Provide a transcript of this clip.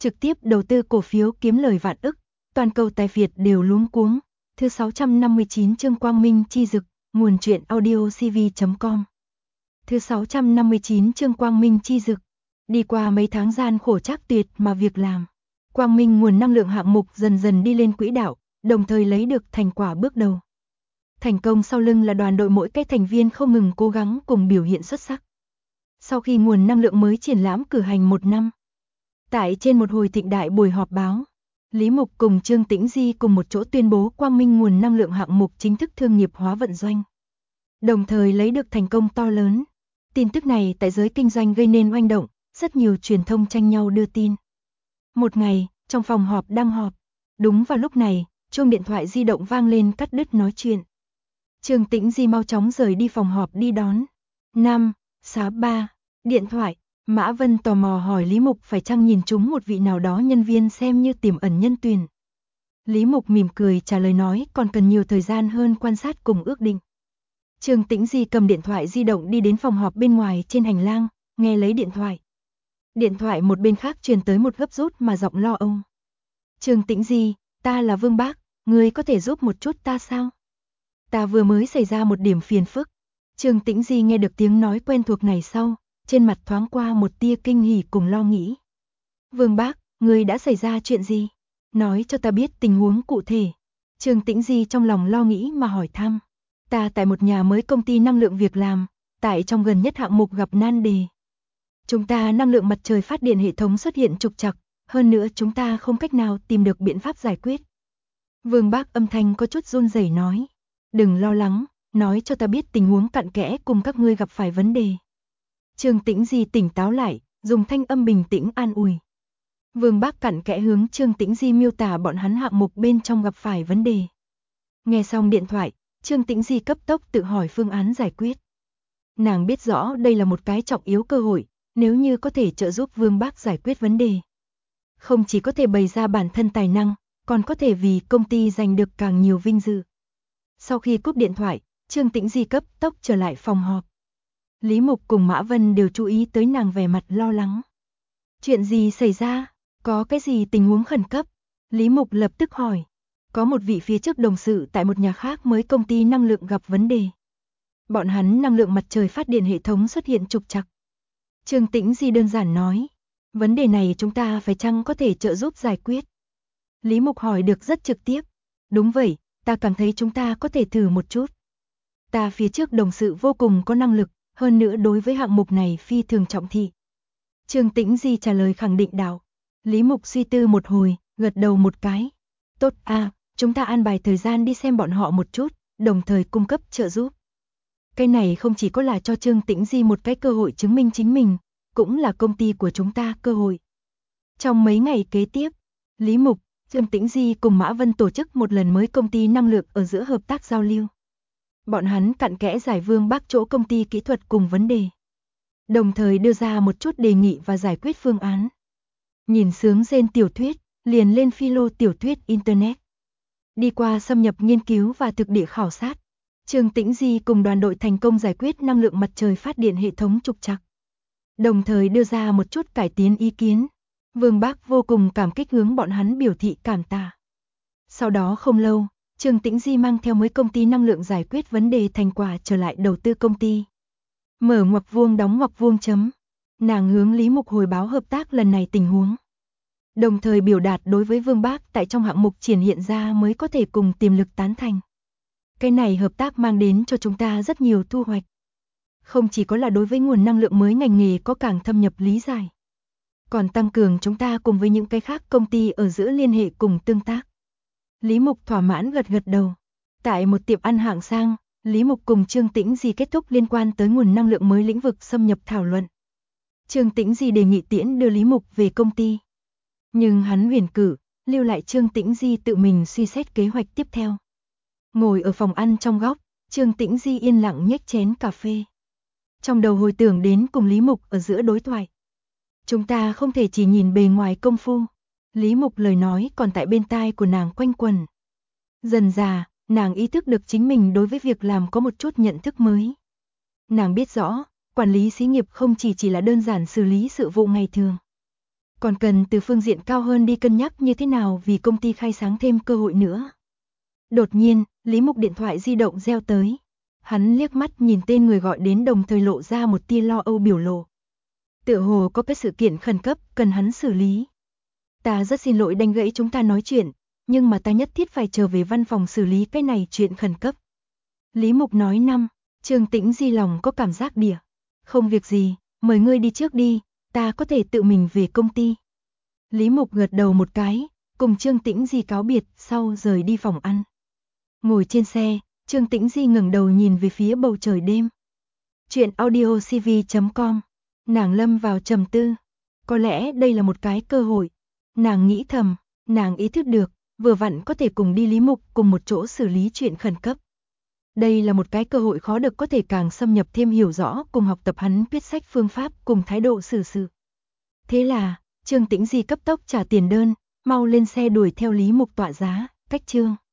trực tiếp đầu tư cổ phiếu kiếm lời vạn ức, toàn cầu tài Việt đều luống cuống. Thứ 659 chương Quang Minh chi dực, nguồn truyện audio cv.com. Thứ 659 chương Quang Minh chi dực. Đi qua mấy tháng gian khổ trắc tuyệt mà việc làm, Quang Minh nguồn năng lượng hạng mục dần dần đi lên quỹ đạo, đồng thời lấy được thành quả bước đầu. Thành công sau lưng là đoàn đội mỗi cái thành viên không ngừng cố gắng cùng biểu hiện xuất sắc. Sau khi nguồn năng lượng mới triển lãm cử hành 1 năm, tại trên một hồi thịnh đại buổi họp báo, Lý Mục cùng Trương Tĩnh Di cùng một chỗ tuyên bố Quang Minh nguồn năng lượng hạng mục chính thức thương nghiệp hóa vận doanh, đồng thời lấy được thành công to lớn. Tin tức này tại giới kinh doanh gây nên oanh động, rất nhiều truyền thông tranh nhau đưa tin. Một ngày, trong phòng họp đang họp, đúng vào lúc này, chuông điện thoại di động vang lên cắt đứt nói chuyện. Trương Tĩnh Di mau chóng rời đi phòng họp đi đón. 5, 6, 3, điện thoại. Mã Vân tò mò hỏi Lý Mục phải chăng nhìn trúng một vị nào đó nhân viên xem như tiềm ẩn nhân tuyển. Lý Mục mỉm cười trả lời nói còn cần nhiều thời gian hơn quan sát cùng ước định. Trương Tĩnh Di cầm điện thoại di động đi đến phòng họp bên ngoài trên hành lang, nghe lấy điện thoại. Điện thoại một bên khác truyền tới một gấp rút mà giọng lo âu. Trương Tĩnh Di, ta là Vương Bác, ngươi có thể giúp một chút ta sao? Ta vừa mới xảy ra một điểm phiền phức. Trương Tĩnh Di nghe được tiếng nói quen thuộc này sau, trên mặt thoáng qua một tia kinh hỉ cùng lo nghĩ. Vương Bác, ngươi đã xảy ra chuyện gì? Nói cho ta biết tình huống cụ thể. Trương Tĩnh Di trong lòng lo nghĩ mà hỏi thăm. Ta tại một nhà mới công ty năng lượng việc làm, tại trong gần nhất hạng mục gặp nan đề. Chúng ta năng lượng mặt trời phát điện hệ thống xuất hiện trục trặc, hơn nữa chúng ta không cách nào tìm được biện pháp giải quyết. Vương Bác âm thanh có chút run rẩy nói. Đừng lo lắng, nói cho ta biết tình huống cặn kẽ cùng các ngươi gặp phải vấn đề. Trương Tĩnh Di tỉnh táo lại, dùng thanh âm bình tĩnh an ủi. Vương Bác cặn kẽ hướng Trương Tĩnh Di miêu tả bọn hắn hạng mục bên trong gặp phải vấn đề. Nghe xong điện thoại, Trương Tĩnh Di cấp tốc tự hỏi phương án giải quyết. Nàng biết rõ đây là một cái trọng yếu cơ hội, nếu như có thể trợ giúp Vương Bác giải quyết vấn đề. Không chỉ có thể bày ra bản thân tài năng, còn có thể vì công ty giành được càng nhiều vinh dự. Sau khi cúp điện thoại, Trương Tĩnh Di cấp tốc trở lại phòng họp. Lý Mục cùng Mã Vân đều chú ý tới nàng vẻ mặt lo lắng. Chuyện gì xảy ra? Có cái gì tình huống khẩn cấp? Lý Mục lập tức hỏi. Có một vị phía trước đồng sự tại một nhà khác mới công ty năng lượng gặp vấn đề. Bọn hắn năng lượng mặt trời phát điện hệ thống xuất hiện trục trặc. Trương Tĩnh Di đơn giản nói. Vấn đề này chúng ta phải chăng có thể trợ giúp giải quyết? Lý Mục hỏi được rất trực tiếp. Đúng vậy, ta cảm thấy chúng ta có thể thử một chút. Ta phía trước đồng sự vô cùng có năng lực, hơn nữa đối với hạng mục này phi thường trọng thị. Trương Tĩnh Di trả lời khẳng định đạo. Lý Mục suy tư một hồi, gật đầu một cái. Tốt chúng ta an bài thời gian đi xem bọn họ một chút, đồng thời cung cấp trợ giúp. Cái này không chỉ có là cho Trương Tĩnh Di một cái cơ hội chứng minh chính mình, cũng là công ty của chúng ta cơ hội. Trong mấy ngày kế tiếp, Lý Mục, Trương Tĩnh Di cùng Mã Vân tổ chức một lần mới công ty năng lượng ở giữa hợp tác giao lưu. Bọn hắn cặn kẽ giải Vương Bác chỗ công ty kỹ thuật cùng vấn đề, đồng thời đưa ra một chút đề nghị và giải quyết phương án. Nhìn sướng rên tiểu thuyết, liền lên philo tiểu thuyết Internet. Đi qua xâm nhập nghiên cứu và thực địa khảo sát, Trương Tĩnh Di cùng đoàn đội thành công giải quyết năng lượng mặt trời phát điện hệ thống trục trặc, đồng thời đưa ra một chút cải tiến ý kiến. Vương Bác vô cùng cảm kích hướng bọn hắn biểu thị cảm tạ. Sau đó không lâu, Trương Tĩnh Di mang theo mới công ty năng lượng giải quyết vấn đề thành quả trở lại đầu tư công ty. Mở ngoặc vuông đóng ngoặc vuông chấm. Nàng hướng Lý Mục hồi báo hợp tác lần này tình huống, đồng thời biểu đạt đối với Vương Bác tại trong hạng mục triển hiện ra mới có thể cùng tiềm lực tán thành. Cái này hợp tác mang đến cho chúng ta rất nhiều thu hoạch. Không chỉ có là đối với nguồn năng lượng mới ngành nghề có càng thâm nhập lý giải, còn tăng cường chúng ta cùng với những cái khác công ty ở giữa liên hệ cùng tương tác. Lý Mục thỏa mãn gật gật đầu. Tại một tiệm ăn hạng sang, Lý Mục cùng Trương Tĩnh Di kết thúc liên quan tới nguồn năng lượng mới lĩnh vực xâm nhập thảo luận. Trương Tĩnh Di đề nghị tiễn đưa Lý Mục về công ty, nhưng hắn huyền cử, lưu lại Trương Tĩnh Di tự mình suy xét kế hoạch tiếp theo. Ngồi ở phòng ăn trong góc, Trương Tĩnh Di yên lặng nhếch chén cà phê, trong đầu hồi tưởng đến cùng Lý Mục ở giữa đối thoại. Chúng ta không thể chỉ nhìn bề ngoài công phu. Lý Mục lời nói còn tại bên tai của nàng quanh quẩn. Dần dà, nàng ý thức được chính mình đối với việc làm có một chút nhận thức mới. Nàng biết rõ, quản lý xí nghiệp không chỉ là đơn giản xử lý sự vụ ngày thường. Còn cần từ phương diện cao hơn đi cân nhắc như thế nào vì công ty khai sáng thêm cơ hội nữa. Đột nhiên, Lý Mục điện thoại di động reo tới. Hắn liếc mắt nhìn tên người gọi đến đồng thời lộ ra một tia lo âu biểu lộ. Tựa hồ có cái sự kiện khẩn cấp cần hắn xử lý. Ta rất xin lỗi đánh gãy chúng ta nói chuyện, nhưng mà ta nhất thiết phải trở về văn phòng xử lý cái này chuyện khẩn cấp. Lý Mục nói. Trương Tĩnh Di lòng có cảm giác đỉa. Không việc gì, mời ngươi đi trước đi, ta có thể tự mình về công ty. Lý Mục gật đầu một cái, cùng Trương Tĩnh Di cáo biệt, sau rời đi phòng ăn. Ngồi trên xe, Trương Tĩnh Di ngẩng đầu nhìn về phía bầu trời đêm. Chuyện audiocv.com. Nàng lâm vào trầm tư. Có lẽ đây là một cái cơ hội. Nàng nghĩ thầm, nàng ý thức được, vừa vặn có thể cùng đi Lý Mục cùng một chỗ xử lý chuyện khẩn cấp. Đây là một cái cơ hội khó được có thể càng xâm nhập thêm hiểu rõ cùng học tập hắn viết sách phương pháp cùng thái độ xử sự. Thế là, Trương Tĩnh Di cấp tốc trả tiền đơn, mau lên xe đuổi theo Lý Mục tọa giá, cách Trương